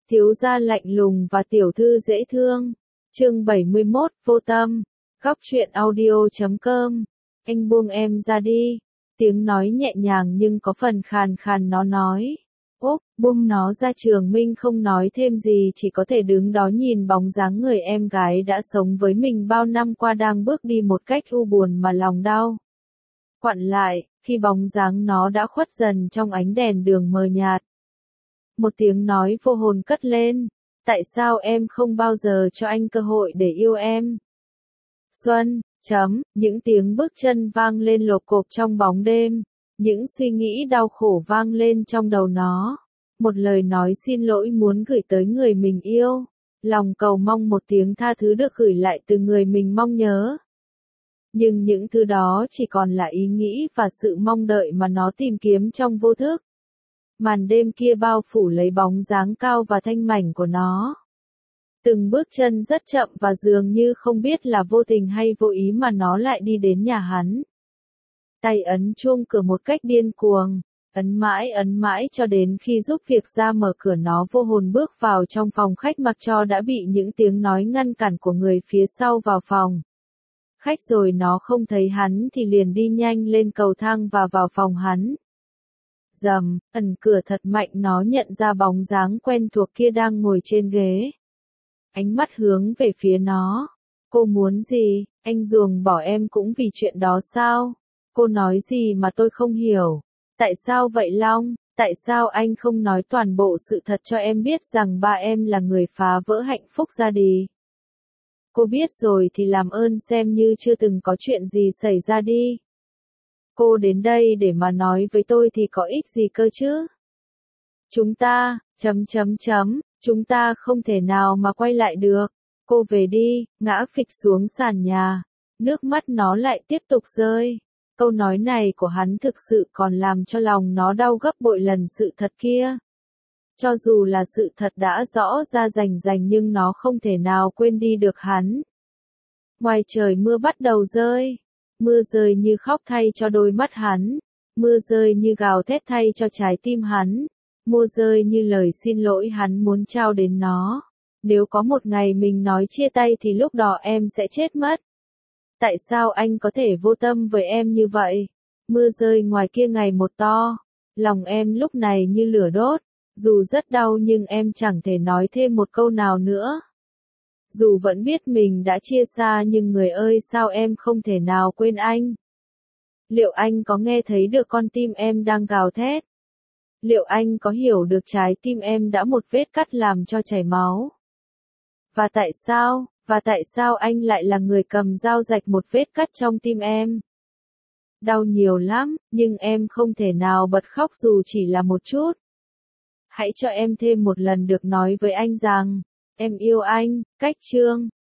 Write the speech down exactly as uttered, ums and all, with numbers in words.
Thiếu gia lạnh lùng và tiểu thư dễ thương. Chương bảy mươi mốt, vô tâm. Góc truyện audio chấm com. Anh buông em ra đi. Tiếng nói nhẹ nhàng nhưng có phần khàn khàn nó nói. Úp, buông nó ra. Trường Minh không nói thêm gì, chỉ có thể đứng đó nhìn bóng dáng người em gái đã sống với mình bao năm qua đang bước đi một cách u buồn mà lòng đau. Quặn lại, khi bóng dáng nó đã khuất dần trong ánh đèn đường mờ nhạt. Một tiếng nói vô hồn cất lên. Tại sao em không bao giờ cho anh cơ hội để yêu em? Xuân, chấm, những tiếng bước chân vang lên lộp cộp trong bóng đêm. Những suy nghĩ đau khổ vang lên trong đầu nó. Một lời nói xin lỗi muốn gửi tới người mình yêu. Lòng cầu mong một tiếng tha thứ được gửi lại từ người mình mong nhớ. Nhưng những thứ đó chỉ còn là ý nghĩ và sự mong đợi mà nó tìm kiếm trong vô thức. Màn đêm kia bao phủ lấy bóng dáng cao và thanh mảnh của nó. Từng bước chân rất chậm và dường như không biết là vô tình hay vô ý mà nó lại đi đến nhà hắn. Tay ấn chuông cửa một cách điên cuồng, ấn mãi ấn mãi cho đến khi giúp việc ra mở cửa. Nó vô hồn bước vào trong phòng khách mặc cho đã bị những tiếng nói ngăn cản của người phía sau vào phòng khách rồi. Nó không thấy hắn thì liền đi nhanh lên cầu thang và vào phòng hắn. Rầm, ẩn cửa thật mạnh, nó nhận ra bóng dáng quen thuộc kia đang ngồi trên ghế. Ánh mắt hướng về phía nó. Cô muốn gì? Anh ruồng bỏ em cũng vì chuyện đó sao? Cô nói gì mà tôi không hiểu? Tại sao vậy Long? Tại sao anh không nói toàn bộ sự thật cho em biết rằng ba em là người phá vỡ hạnh phúc gia đình? Cô biết rồi thì làm ơn xem như chưa từng có chuyện gì xảy ra đi. Cô đến đây để mà nói với tôi thì có ích gì cơ chứ? Chúng ta, chấm chấm chấm, chúng ta không thể nào mà quay lại được. Cô về đi, ngã phịch xuống sàn nhà. Nước mắt nó lại tiếp tục rơi. Câu nói này của hắn thực sự còn làm cho lòng nó đau gấp bội lần sự thật kia. Cho dù là sự thật đã rõ ra rành rành nhưng nó không thể nào quên đi được hắn. Ngoài trời mưa bắt đầu rơi. Mưa rơi như khóc thay cho đôi mắt hắn. Mưa rơi như gào thét thay cho trái tim hắn. Mưa rơi như lời xin lỗi hắn muốn trao đến nó. Nếu có một ngày mình nói chia tay thì lúc đó em sẽ chết mất. Tại sao anh có thể vô tâm với em như vậy? Mưa rơi ngoài kia ngày một to. Lòng em lúc này như lửa đốt. Dù rất đau nhưng em chẳng thể nói thêm một câu nào nữa. Dù vẫn biết mình đã chia xa nhưng người ơi sao em không thể nào quên anh? Liệu anh có nghe thấy được con tim em đang gào thét? Liệu anh có hiểu được trái tim em đã một vết cắt làm cho chảy máu? Và tại sao, và tại sao anh lại là người cầm dao rạch một vết cắt trong tim em? Đau nhiều lắm, nhưng em không thể nào bật khóc dù chỉ là một chút. Hãy cho em thêm một lần được nói với anh rằng, em yêu anh. Cách chương